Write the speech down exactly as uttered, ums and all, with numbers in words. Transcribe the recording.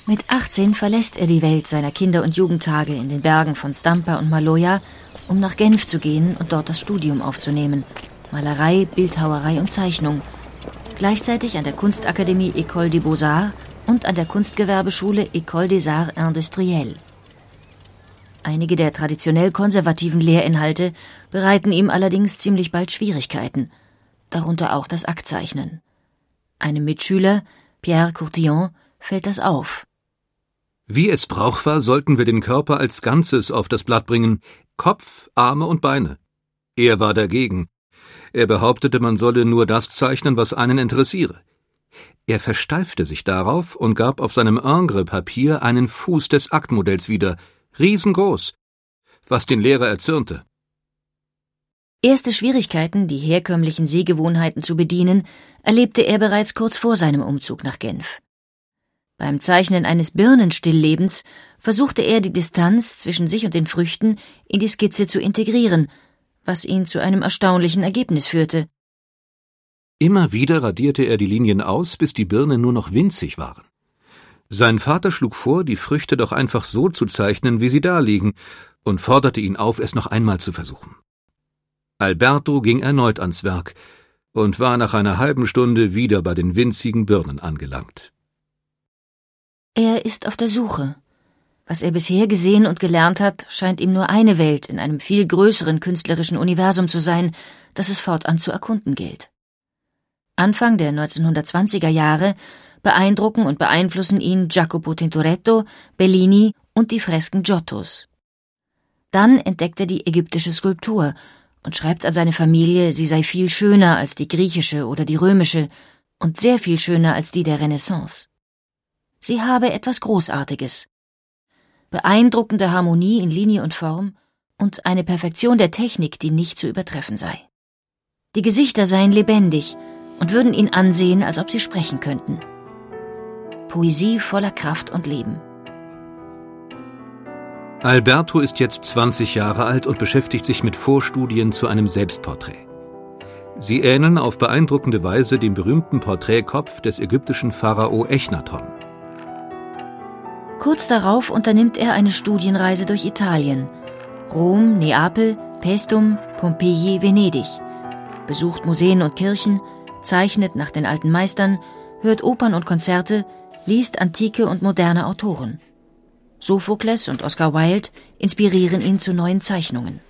Mit achtzehn verlässt er die Welt seiner Kinder- und Jugendtage in den Bergen von Stampa und Maloja, um nach Genf zu gehen und dort das Studium aufzunehmen. Malerei, Bildhauerei und Zeichnung. Gleichzeitig an der Kunstakademie École des Beaux-Arts und an der Kunstgewerbeschule École des Arts Industriels. Einige der traditionell konservativen Lehrinhalte bereiten ihm allerdings ziemlich bald Schwierigkeiten, darunter auch das Aktzeichnen. Einem Mitschüler, Pierre Courtillon, fällt das auf. Wie es Brauch war, sollten wir den Körper als Ganzes auf das Blatt bringen, Kopf, Arme und Beine. Er war dagegen. Er behauptete, man solle nur das zeichnen, was einen interessiere. Er versteifte sich darauf und gab auf seinem Ingres-Papier einen Fuß des Aktmodells wieder, riesengroß, was den Lehrer erzürnte. Erste Schwierigkeiten, die herkömmlichen Sehgewohnheiten zu bedienen, erlebte er bereits kurz vor seinem Umzug nach Genf. Beim Zeichnen eines Birnenstilllebens versuchte er, die Distanz zwischen sich und den Früchten in die Skizze zu integrieren, was ihn zu einem erstaunlichen Ergebnis führte. Immer wieder radierte er die Linien aus, bis die Birnen nur noch winzig waren. Sein Vater schlug vor, die Früchte doch einfach so zu zeichnen, wie sie da liegen, und forderte ihn auf, es noch einmal zu versuchen. Alberto ging erneut ans Werk und war nach einer halben Stunde wieder bei den winzigen Birnen angelangt. Er ist auf der Suche. Was er bisher gesehen und gelernt hat, scheint ihm nur eine Welt in einem viel größeren künstlerischen Universum zu sein, das es fortan zu erkunden gilt. Anfang der neunzehnhundertzwanziger Jahre beeindrucken und beeinflussen ihn Jacopo Tintoretto, Bellini und die Fresken Giottos. Dann entdeckt er die ägyptische Skulptur und schreibt an seine Familie, sie sei viel schöner als die griechische oder die römische und sehr viel schöner als die der Renaissance. Sie habe etwas Großartiges. Beeindruckende Harmonie in Linie und Form und eine Perfektion der Technik, die nicht zu übertreffen sei. Die Gesichter seien lebendig und würden ihn ansehen, als ob sie sprechen könnten. Poesie voller Kraft und Leben. Alberto ist jetzt zwanzig Jahre alt und beschäftigt sich mit Vorstudien zu einem Selbstporträt. Sie ähneln auf beeindruckende Weise dem berühmten Porträtkopf des ägyptischen Pharao Echnaton. Kurz darauf unternimmt er eine Studienreise durch Italien. Rom, Neapel, Paestum, Pompeji, Venedig. Besucht Museen und Kirchen, zeichnet nach den alten Meistern, hört Opern und Konzerte, liest antike und moderne Autoren. Sophokles und Oscar Wilde inspirieren ihn zu neuen Zeichnungen.